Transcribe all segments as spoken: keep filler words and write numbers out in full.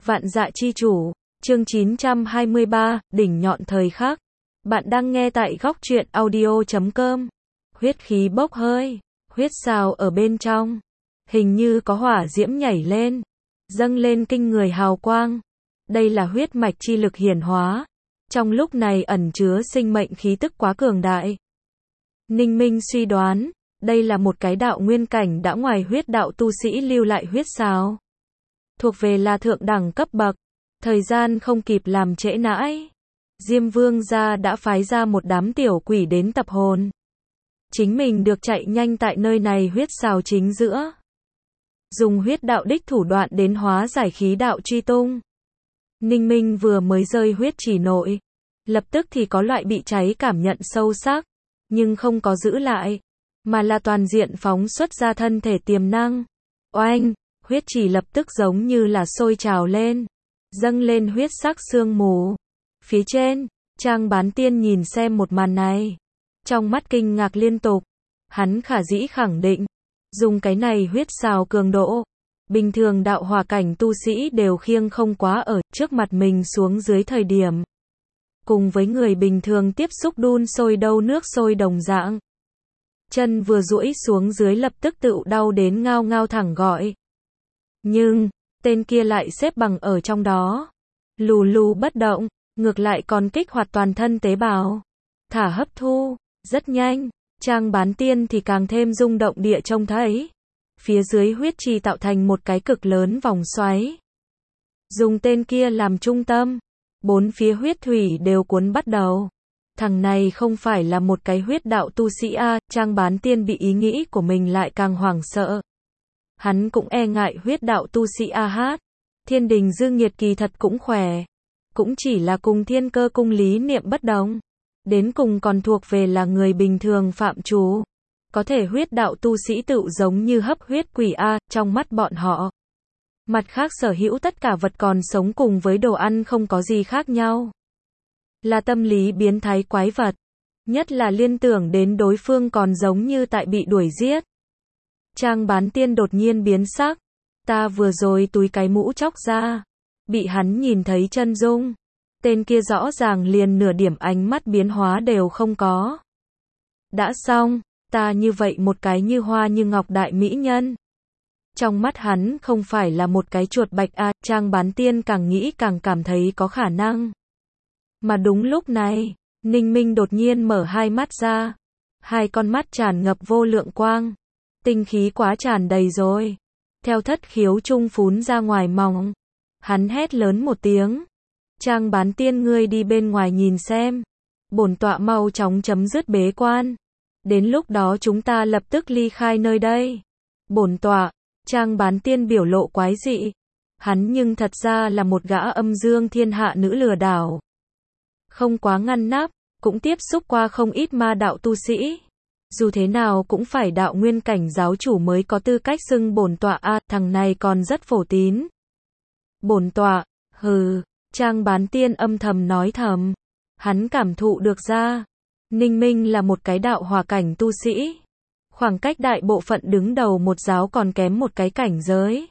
Vạn Dạ Chi Chủ, chương chín trăm hai mươi ba, đỉnh nhọn thời khắc. Bạn đang nghe tại góc truyện audio chấm com. Huyết khí bốc hơi, huyết xào ở bên trong. Hình như có hỏa diễm nhảy lên, dâng lên kinh người hào quang. Đây là huyết mạch chi lực hiển hóa. Trong lúc này ẩn chứa sinh mệnh khí tức quá cường đại. Ninh Minh suy đoán, đây là một cái đạo nguyên cảnh đã ngoài huyết đạo tu sĩ lưu lại huyết xào. Thuộc về là thượng đẳng cấp bậc. Thời gian không kịp làm trễ nãi. Diêm Vương gia đã phái ra một đám tiểu quỷ đến tập hồn. Chính mình được chạy nhanh tại nơi này huyết xào chính giữa. Dùng huyết đạo đích thủ đoạn đến hóa giải khí đạo truy tung. Ninh Minh vừa mới rơi huyết chỉ nội. Lập tức thì có loại bị cháy cảm nhận sâu sắc. Nhưng không có giữ lại. Mà là toàn diện phóng xuất ra thân thể tiềm năng. Oanh! Huyết chỉ lập tức giống như là sôi trào lên. Dâng lên huyết sắc sương mù. Phía trên, Trang Bán Tiên nhìn xem một màn này. Trong mắt kinh ngạc liên tục. Hắn khả dĩ khẳng định. Dùng cái này huyết xào cường độ. Bình thường đạo hỏa cảnh tu sĩ đều khiêng không quá ở trước mặt mình xuống dưới thời điểm. Cùng với người bình thường tiếp xúc đun sôi đâu nước sôi đồng dạng. Chân vừa duỗi xuống dưới lập tức tự đau đến ngao ngao thẳng gọi. Nhưng, tên kia lại xếp bằng ở trong đó. Lù lù bất động, ngược lại còn kích hoạt toàn thân tế bào. Thả hấp thu, rất nhanh, Trang Bán Tiên thì càng thêm rung động địa trông thấy. Phía dưới huyết trì tạo thành một cái cực lớn vòng xoáy. Dùng tên kia làm trung tâm. Bốn phía huyết thủy đều cuốn bắt đầu. Thằng này không phải là một cái huyết đạo tu sĩ a, Trang Bán Tiên bị ý nghĩ của mình lại càng hoảng sợ. Hắn cũng e ngại huyết đạo tu sĩ a hát. Thiên Đình Dương Nhiệt kỳ thật cũng khỏe. Cũng chỉ là cùng Thiên Cơ cung lý niệm bất đồng. Đến cùng còn thuộc về là người bình thường phạm trù. Có thể huyết đạo tu sĩ tự giống như hấp huyết quỷ a, trong mắt bọn họ. Mặt khác sở hữu tất cả vật còn sống cùng với đồ ăn không có gì khác nhau. Là tâm lý biến thái quái vật. Nhất là liên tưởng đến đối phương còn giống như tại bị đuổi giết. Trang Bán Tiên đột nhiên biến sắc. Ta vừa rồi túi cái mũ chóc ra. Bị hắn nhìn thấy chân dung. Tên kia rõ ràng liền nửa điểm ánh mắt biến hóa đều không có. Đã xong, ta như vậy một cái như hoa như ngọc đại mỹ nhân. Trong mắt hắn không phải là một cái chuột bạch a, Trang Bán Tiên càng nghĩ càng cảm thấy có khả năng. Mà đúng lúc này, Ninh Minh đột nhiên mở hai mắt ra. Hai con mắt tràn ngập vô lượng quang. Tinh khí quá tràn đầy rồi. Theo thất khiếu trung phún ra ngoài mỏng. Hắn hét lớn một tiếng. Trang Bán Tiên ngươi đi bên ngoài nhìn xem. Bổn tọa mau chóng chấm dứt bế quan. Đến lúc đó chúng ta lập tức ly khai nơi đây. Bổn tọa, Trang Bán Tiên biểu lộ quái dị. Hắn nhưng thật ra là một gã âm dương thiên hạ nữ lừa đảo. Không quá ngăn nắp, cũng tiếp xúc qua không ít ma đạo tu sĩ. Dù thế nào cũng phải đạo nguyên cảnh giáo chủ mới có tư cách xưng bổn tọa a, thằng này còn rất phổ tín. Bổn tọa, hừ, Trang Bán Tiên âm thầm nói thầm. Hắn cảm thụ được ra. Ninh Minh là một cái đạo hỏa cảnh tu sĩ. Khoảng cách đại bộ phận đứng đầu một giáo còn kém một cái cảnh giới.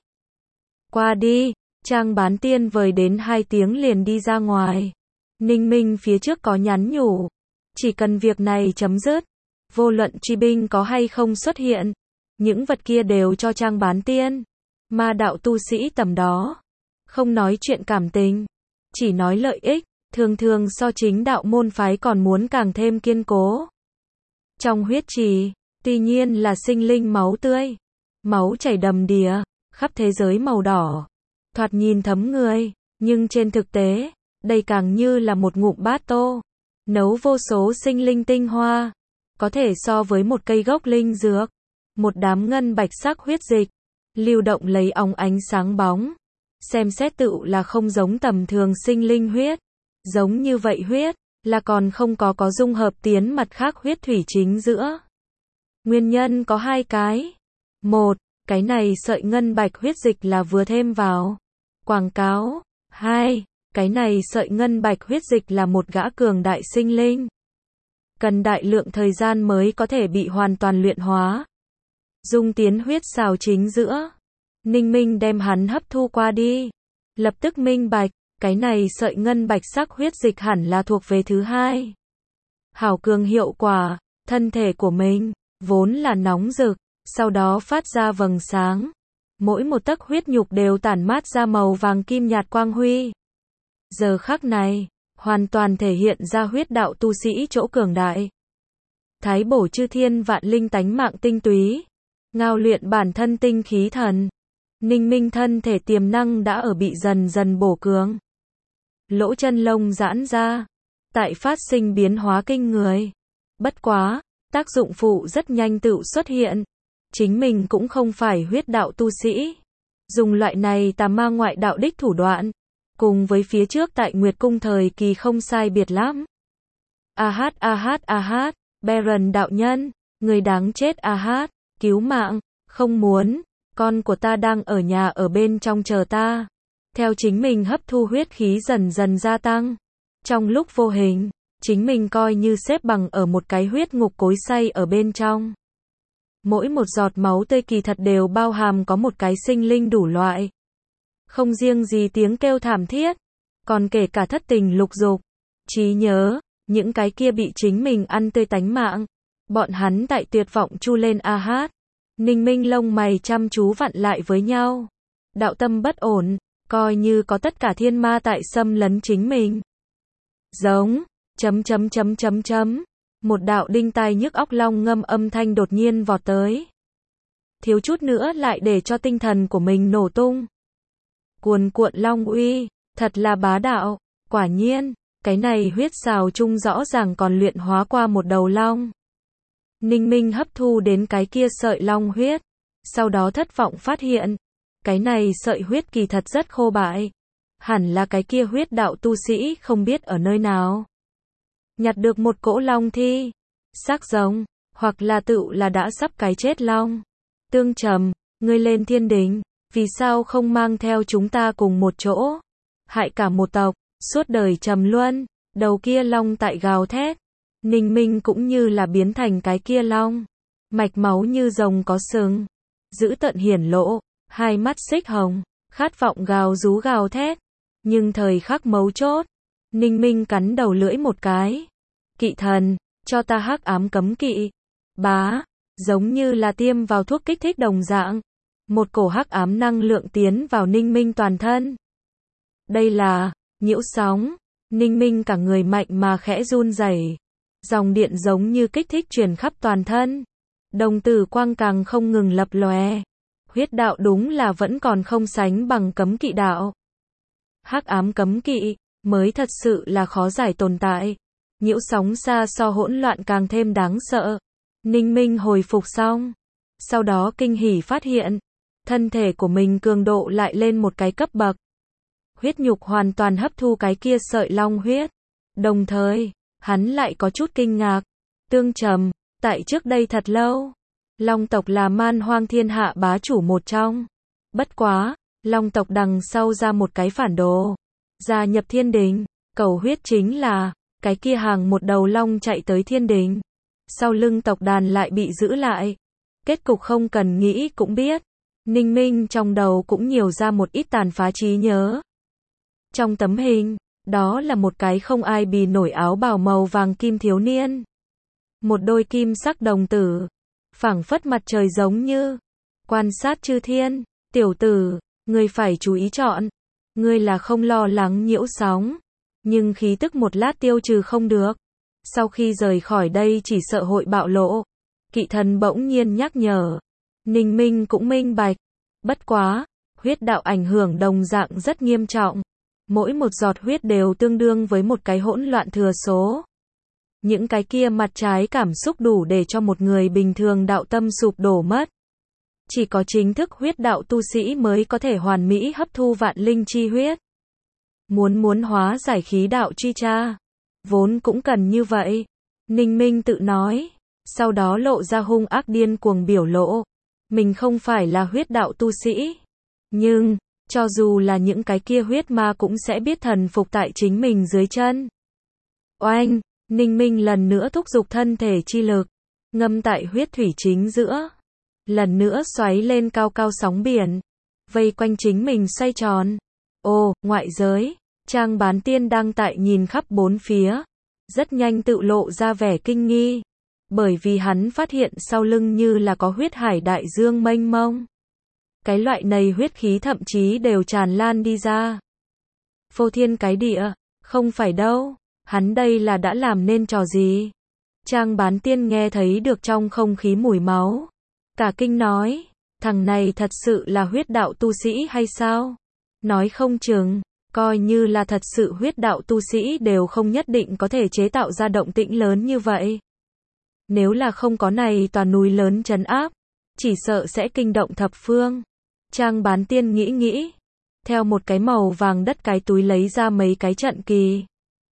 Qua đi, Trang Bán Tiên vời đến hai tiếng liền đi ra ngoài. Ninh Minh phía trước có nhắn nhủ. Chỉ cần việc này chấm dứt. Vô luận truy binh có hay không xuất hiện. Những vật kia đều cho Trang Bán Tiên. Ma đạo tu sĩ tầm đó. Không nói chuyện cảm tình. Chỉ nói lợi ích. Thường thường so chính đạo môn phái còn muốn càng thêm kiên cố. Trong huyết trì, tuy nhiên là sinh linh máu tươi. Máu chảy đầm đìa. Khắp thế giới màu đỏ. Thoạt nhìn thấm người. Nhưng trên thực tế, đây càng như là một ngụm bát tô. Nấu vô số sinh linh tinh hoa. Có thể so với một cây gốc linh dược. Một đám ngân bạch sắc huyết dịch. Lưu động lấy óng ánh sáng bóng. Xem xét tự là không giống tầm thường sinh linh huyết. Giống như vậy huyết, là còn không có có dung hợp tiến mặt khác huyết thủy chính giữa. Nguyên nhân có hai cái. Một, cái này sợi ngân bạch huyết dịch là vừa thêm vào. Quảng cáo. Hai, cái này sợi ngân bạch huyết dịch là một gã cường đại sinh linh. Cần đại lượng thời gian mới có thể bị hoàn toàn luyện hóa. Dung tiến huyết xào chính giữa. Ninh Minh đem hắn hấp thu qua đi. Lập tức minh bạch, cái này sợi ngân bạch sắc huyết dịch hẳn là thuộc về thứ hai. Hảo cường hiệu quả, thân thể của mình, vốn là nóng rực, sau đó phát ra vầng sáng. Mỗi một tấc huyết nhục đều tản mát ra màu vàng kim nhạt quang huy. Giờ khắc này, hoàn toàn thể hiện ra huyết đạo tu sĩ chỗ cường đại. Thái bổ chư thiên vạn linh tánh mạng tinh túy, ngao luyện bản thân tinh khí thần. Ninh Minh thân thể tiềm năng đã ở bị dần dần bổ cường. Lỗ chân lông giãn ra, tại phát sinh biến hóa kinh người. Bất quá, tác dụng phụ rất nhanh tự xuất hiện. Chính mình cũng không phải huyết đạo tu sĩ. Dùng loại này tà ma ngoại đạo đích thủ đoạn, cùng với phía trước tại Nguyệt Cung thời kỳ không sai biệt lắm. A hát a hát a hát, Baron đạo nhân, người đáng chết a hát, cứu mạng, không muốn, con của ta đang ở nhà ở bên trong chờ ta. Theo chính mình hấp thu huyết khí dần dần gia tăng. Trong lúc vô hình, chính mình coi như xếp bằng ở một cái huyết ngục cối xay ở bên trong. Mỗi một giọt máu tươi kỳ thật đều bao hàm có một cái sinh linh đủ loại. Không riêng gì tiếng kêu thảm thiết, còn kể cả thất tình lục dục, trí nhớ, những cái kia bị chính mình ăn tươi tánh mạng. Bọn hắn tại tuyệt vọng chu lên a hát. Ninh Minh lông mày chăm chú vặn lại với nhau. Đạo tâm bất ổn, coi như có tất cả thiên ma tại xâm lấn chính mình. Giống, chấm chấm chấm chấm chấm. Một đạo đinh tai nhức óc long ngâm âm thanh đột nhiên vọt tới. Thiếu chút nữa lại để cho tinh thần của mình nổ tung. Cuồn cuộn long uy, thật là bá đạo, quả nhiên, cái này huyết xào chung rõ ràng còn luyện hóa qua một đầu long. Ninh Minh hấp thu đến cái kia sợi long huyết, sau đó thất vọng phát hiện, cái này sợi huyết kỳ thật rất khô bại, hẳn là cái kia huyết đạo tu sĩ không biết ở nơi nào. Nhặt được một cỗ long thi, xác giống, hoặc là tự là đã sắp cái chết long. Tương Trầm, ngươi lên thiên đình, vì sao không mang theo chúng ta cùng một chỗ? Hại cả một tộc, suốt đời trầm luân, đầu kia long tại gào thét. Ninh Minh cũng như là biến thành cái kia long. Mạch máu như rồng có sừng, dữ tợn hiển lộ, hai mắt xích hồng, khát vọng gào rú gào thét. Nhưng thời khắc mấu chốt, Ninh Minh cắn đầu lưỡi một cái. Kỵ thần, cho ta hắc ám cấm kỵ. Bá, giống như là tiêm vào thuốc kích thích đồng dạng. Một cổ hắc ám năng lượng tiến vào Ninh Minh toàn thân. Đây là nhiễu sóng. Ninh Minh cả người mạnh mà khẽ run rẩy. Dòng điện giống như kích thích truyền khắp toàn thân. Đồng tử quang càng không ngừng lập lòe. Huyết đạo đúng là vẫn còn không sánh bằng cấm kỵ đạo. Hắc ám cấm kỵ mới thật sự là khó giải tồn tại. Nhiễu sóng xa so hỗn loạn càng thêm đáng sợ. Ninh Minh hồi phục xong, sau đó kinh hỉ phát hiện, thân thể của mình cường độ lại lên một cái cấp bậc. Huyết nhục hoàn toàn hấp thu cái kia sợi long huyết. Đồng thời, hắn lại có chút kinh ngạc. Tương Trầm, tại trước đây thật lâu, Long tộc là man hoang thiên hạ bá chủ một trong. Bất quá, Long tộc đằng sau ra một cái phản đồ, gia nhập thiên đình, cầu huyết chính là cái kia hàng một đầu long chạy tới thiên đình. Sau lưng tộc đàn lại bị giữ lại. Kết cục không cần nghĩ cũng biết. Ninh Minh trong đầu cũng nhiều ra một ít tàn phá trí nhớ. Trong tấm hình, đó là một cái không ai bì nổi áo bào màu vàng kim thiếu niên. Một đôi kim sắc đồng tử, phảng phất mặt trời giống như. Quan sát chư thiên, tiểu tử, ngươi phải chú ý chọn. Ngươi là không lo lắng nhiễu sóng, nhưng khí tức một lát tiêu trừ không được. Sau khi rời khỏi đây chỉ sợ hội bạo lộ. Kỵ thần bỗng nhiên nhắc nhở. Ninh Minh cũng minh bạch. Bất quá, huyết đạo ảnh hưởng đồng dạng rất nghiêm trọng. Mỗi một giọt huyết đều tương đương với một cái hỗn loạn thừa số. Những cái kia mặt trái cảm xúc đủ để cho một người bình thường đạo tâm sụp đổ mất. Chỉ có chính thức huyết đạo tu sĩ mới có thể hoàn mỹ hấp thu vạn linh chi huyết. Muốn muốn hóa giải khí đạo chi tra, vốn cũng cần như vậy. Ninh Minh tự nói, sau đó lộ ra hung ác điên cuồng biểu lộ. Mình không phải là huyết đạo tu sĩ, nhưng, cho dù là những cái kia huyết ma cũng sẽ biết thần phục tại chính mình dưới chân. Oanh, Ninh Minh lần nữa thúc giục thân thể chi lực, ngâm tại huyết thủy chính giữa. Lần nữa xoáy lên cao cao sóng biển, vây quanh chính mình xoay tròn. Ồ, ngoại giới. Trang Bán Tiên đang tại nhìn khắp bốn phía. Rất nhanh tự lộ ra vẻ kinh nghi. Bởi vì hắn phát hiện sau lưng như là có huyết hải đại dương mênh mông. Cái loại này huyết khí thậm chí đều tràn lan đi ra. Phô thiên cái địa, không phải đâu, hắn đây là đã làm nên trò gì? Trang Bán Tiên nghe thấy được trong không khí mùi máu. Cả kinh nói, thằng này thật sự là huyết đạo tu sĩ hay sao? Nói không chừng, coi như là thật sự huyết đạo tu sĩ đều không nhất định có thể chế tạo ra động tĩnh lớn như vậy. Nếu là không có này tòa núi lớn trấn áp, chỉ sợ sẽ kinh động thập phương. Trang Bán Tiên nghĩ nghĩ, theo một cái màu vàng đất cái túi lấy ra mấy cái trận kỳ.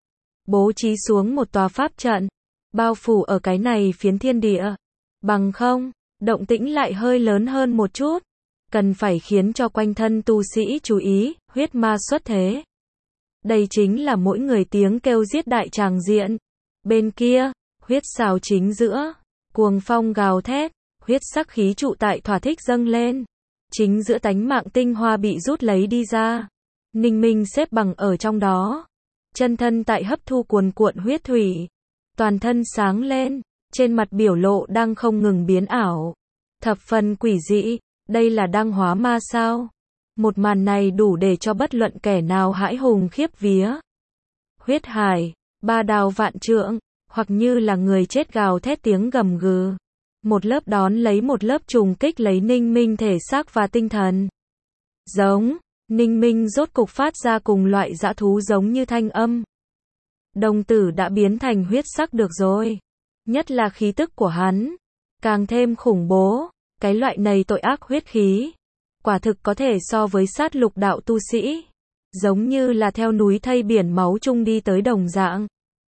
Bố trí xuống một tòa pháp trận, bao phủ ở cái này phiến thiên địa. Bằng không, động tĩnh lại hơi lớn hơn một chút. Cần phải khiến cho quanh thân tu sĩ chú ý, huyết ma xuất thế. Đây chính là mỗi người tiếng kêu giết đại tràng diện. Bên kia, huyết xào chính giữa, cuồng phong gào thét, huyết sắc khí trụ tại thỏa thích dâng lên. Chính giữa tánh mạng tinh hoa bị rút lấy đi ra. Ninh Minh xếp bằng ở trong đó. Chân thân tại hấp thu cuồn cuộn huyết thủy. Toàn thân sáng lên, trên mặt biểu lộ đang không ngừng biến ảo. Thập phần quỷ dị, đây là đang hóa ma sao? Một màn này đủ để cho bất luận kẻ nào hãi hùng khiếp vía. Huyết hải, ba đào vạn trượng, hoặc như là người chết gào thét tiếng gầm gừ. Một lớp đón lấy một lớp trùng kích lấy Ninh Minh thể xác và tinh thần. Giống, Ninh Minh rốt cục phát ra cùng loại dã thú giống như thanh âm. Đồng tử đã biến thành huyết sắc được rồi. Nhất là khí tức của hắn, càng thêm khủng bố. Cái loại này tội ác huyết khí, quả thực có thể so với sát lục đạo tu sĩ. Giống như là theo núi thây biển máu chung đi tới đồng dạng.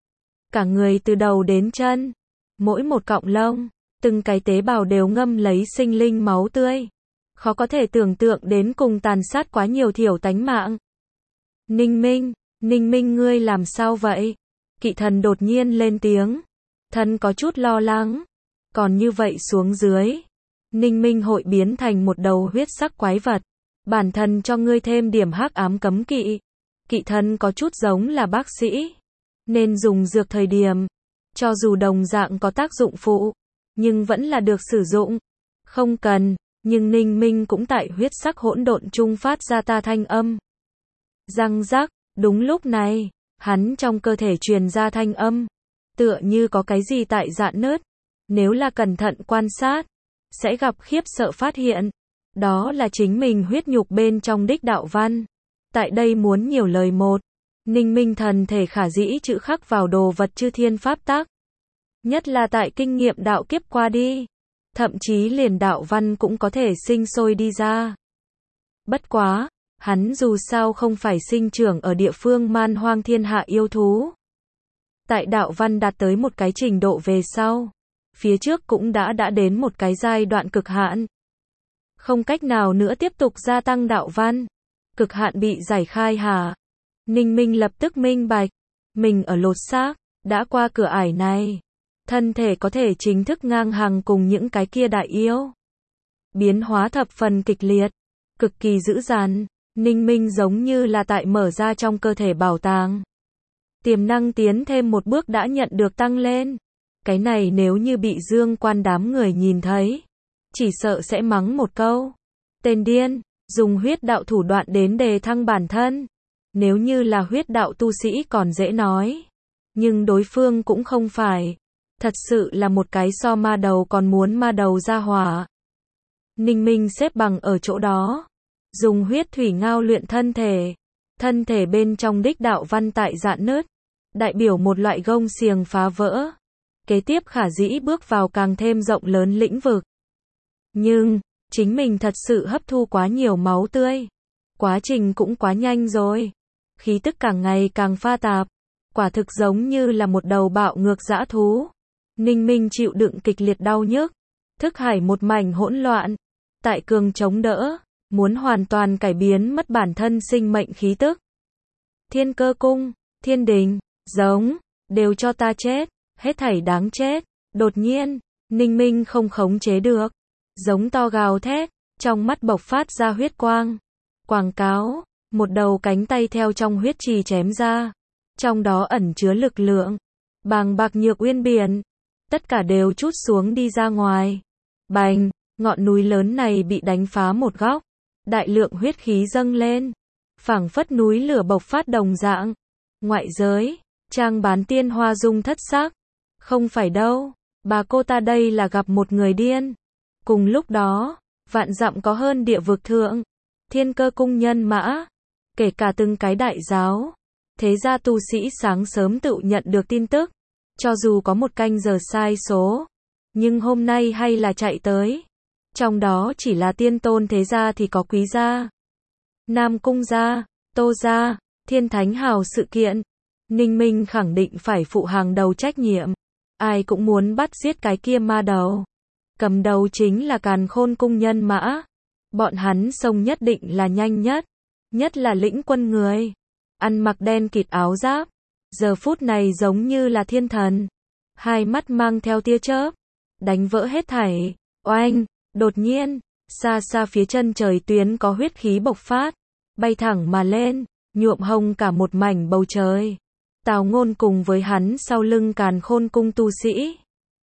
Cả người từ đầu đến chân, mỗi một cọng lông, từng cái tế bào đều ngâm lấy sinh linh máu tươi. Khó có thể tưởng tượng đến cùng tàn sát quá nhiều thiểu tánh mạng. Ninh Minh, Ninh Minh ngươi làm sao vậy? Kỵ thần đột nhiên lên tiếng. Thần có chút lo lắng. Còn như vậy xuống dưới, Ninh Minh hội biến thành một đầu huyết sắc quái vật. Bản thân cho ngươi thêm điểm hắc ám cấm kỵ. Kỵ thần có chút giống là bác sĩ. Nên dùng dược thời điểm. Cho dù đồng dạng có tác dụng phụ, nhưng vẫn là được sử dụng. Không cần, nhưng Ninh Minh cũng tại huyết sắc hỗn độn trung phát ra ta thanh âm. Răng rắc, đúng lúc này, hắn trong cơ thể truyền ra thanh âm. Tựa như có cái gì tại rạn nứt. Nếu là cẩn thận quan sát, sẽ gặp khiếp sợ phát hiện. Đó là chính mình huyết nhục bên trong đích đạo văn. Tại đây muốn nhiều lời một. Ninh Minh thần thể khả dĩ chữ khắc vào đồ vật chư thiên pháp tắc. Nhất là tại kinh nghiệm đạo kiếp qua đi. Thậm chí liền đạo văn cũng có thể sinh sôi đi ra. Bất quá, hắn dù sao không phải sinh trưởng ở địa phương man hoang thiên hạ yêu thú. Tại đạo văn đạt tới một cái trình độ về sau, phía trước cũng đã đã đến một cái giai đoạn cực hạn. Không cách nào nữa tiếp tục gia tăng đạo văn. Cực hạn bị giải khai hả? Ninh Minh lập tức minh bạch. Mình ở lột xác, đã qua cửa ải này. Thân thể có thể chính thức ngang hàng cùng những cái kia đại yêu. Biến hóa thập phần kịch liệt, cực kỳ dữ dằn. Ninh Minh giống như là tại mở ra trong cơ thể bảo tàng. Tiềm năng tiến thêm một bước đã nhận được tăng lên. Cái này nếu như bị Dương Quan đám người nhìn thấy, chỉ sợ sẽ mắng một câu. Tên điên, dùng huyết đạo thủ đoạn đến đề thăng bản thân. Nếu như là huyết đạo tu sĩ còn dễ nói. Nhưng đối phương cũng không phải. Thật sự là một cái so ma đầu còn muốn ma đầu ra hỏa. Ninh Minh xếp bằng ở chỗ đó. Dùng huyết thủy ngao luyện thân thể. Thân thể bên trong đích đạo văn tại rạn nứt. Đại biểu một loại gông xiềng phá vỡ. Kế tiếp khả dĩ bước vào càng thêm rộng lớn lĩnh vực. Nhưng, chính mình thật sự hấp thu quá nhiều máu tươi. Quá trình cũng quá nhanh rồi. Khí tức càng ngày càng pha tạp. Quả thực giống như là một đầu bạo ngược dã thú. Ninh Minh chịu đựng kịch liệt đau nhức. Thức hải một mảnh hỗn loạn. Tại cường chống đỡ. Muốn hoàn toàn cải biến mất bản thân sinh mệnh khí tức. Thiên cơ cung, thiên đình, giống, đều cho ta chết. Hết thảy đáng chết. Đột nhiên, Ninh Minh không khống chế được. Giống to gào thét. Trong mắt bộc phát ra huyết quang. Quảng cáo. một đầu cánh tay theo trong huyết trì chém ra, trong đó ẩn chứa lực lượng bàng bạc nhược uyên biển, tất cả đều trút xuống đi ra ngoài. Bành, ngọn núi lớn này bị đánh phá một góc, đại lượng huyết khí dâng lên, phảng phất núi lửa bộc phát đồng dạng. Ngoại giới, Trang Bán Tiên hoa dung thất sắc. Không phải đâu, bà cô ta đây là gặp một người điên. Cùng lúc đó, vạn dặm có hơn địa vực thượng, thiên cơ cung nhân mã, kể cả từng cái đại giáo, thế gia tu sĩ sáng sớm tự nhận được tin tức, cho dù có một canh giờ sai số, nhưng hôm nay hay là chạy tới. Trong đó chỉ là tiên tôn thế gia thì có Quý gia, Nam cung gia, Tô gia, Thiên Thánh Hào sự kiện. Ninh Minh khẳng định phải phụ hàng đầu trách nhiệm. Ai cũng muốn bắt giết cái kia ma đầu. Cầm đầu chính là Càn Khôn cung nhân mã. Bọn hắn xông nhất định là nhanh nhất. Nhất là lĩnh quân người. Ăn mặc đen kịt áo giáp. Giờ phút này giống như là thiên thần. Hai mắt mang theo tia chớp. Đánh vỡ hết thảy. Oanh, đột nhiên, xa xa phía chân trời tuyến có huyết khí bộc phát. Bay thẳng mà lên, nhuộm hồng cả một mảnh bầu trời. Tào Ngôn cùng với hắn sau lưng Càn Khôn cung tu sĩ.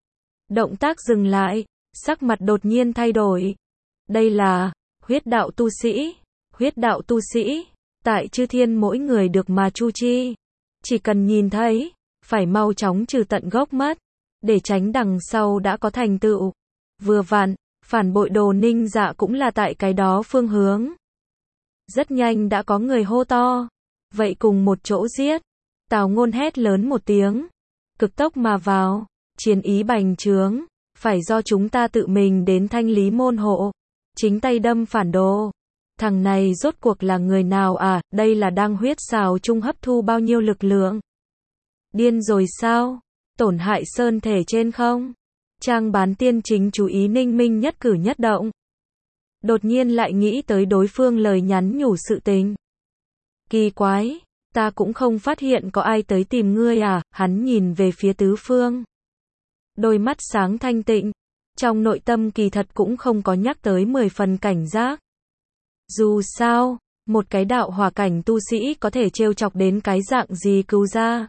Động tác dừng lại, sắc mặt đột nhiên thay đổi. Đây là huyết đạo tu sĩ, huyết đạo tu sĩ, tại chư thiên mỗi người được mà chu chi. Chỉ cần nhìn thấy, phải mau chóng trừ tận gốc mất, để tránh đằng sau đã có thành tựu. Vừa vặn, phản bội Đồ Ninh Dạ cũng là tại cái đó phương hướng. Rất nhanh đã có người hô to. Vậy cùng một chỗ giết. Tào Ngôn hét lớn một tiếng. Cực tốc mà vào. Chiến ý bành trướng. Phải do chúng ta tự mình đến thanh lý môn hộ. Chính tay đâm phản đồ. Thằng này rốt cuộc là người nào à? Đây là đang huyết xào chung hấp thu bao nhiêu lực lượng? Điên rồi sao? Tổn hại sơn thể trên không? Trang Bán Tiên chính chú ý Ninh Minh nhất cử nhất động. Đột nhiên lại nghĩ tới đối phương lời nhắn nhủ sự tình. Kỳ quái, ta cũng không phát hiện có ai tới tìm ngươi à? Hắn nhìn về phía tứ phương. Đôi mắt sáng thanh tịnh, trong nội tâm kỳ thật cũng không có nhắc tới mười phần cảnh giác. Dù sao, một cái đạo hỏa cảnh tu sĩ có thể trêu chọc đến cái dạng gì cứu ra.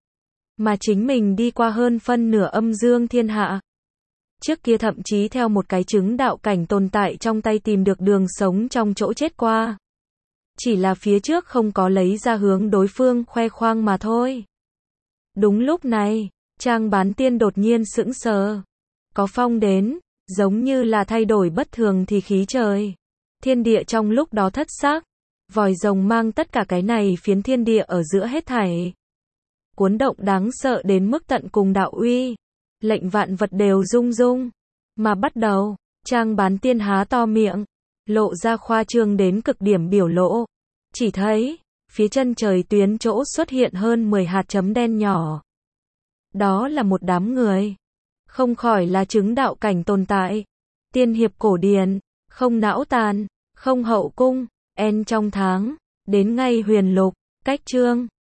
Mà chính mình đi qua hơn phân nửa âm dương thiên hạ. Trước kia thậm chí theo một cái chứng đạo cảnh tồn tại trong tay tìm được đường sống trong chỗ chết qua. Chỉ là phía trước không có lấy ra hướng đối phương khoe khoang mà thôi. Đúng lúc này, Trang Bán Tiên đột nhiên sững sờ. Có phong đến, giống như là thay đổi bất thường thì khí trời. Thiên địa trong lúc đó thất sắc. Vòi rồng mang tất cả cái này phiến thiên địa ở giữa hết thảy. Cuốn động đáng sợ đến mức tận cùng đạo uy. Lệnh vạn vật đều rung rung. Mà bắt đầu, Trang Bán Tiên há to miệng. Lộ ra khoa trương đến cực điểm biểu lộ. Chỉ thấy, phía chân trời tuyến chỗ xuất hiện hơn mười hạt chấm đen nhỏ. Đó là một đám người. Không khỏi là chứng đạo cảnh tồn tại. Tiên hiệp cổ điển, không não tàn, không hậu cung, en trong tháng, đến ngay huyền lục, cách chương.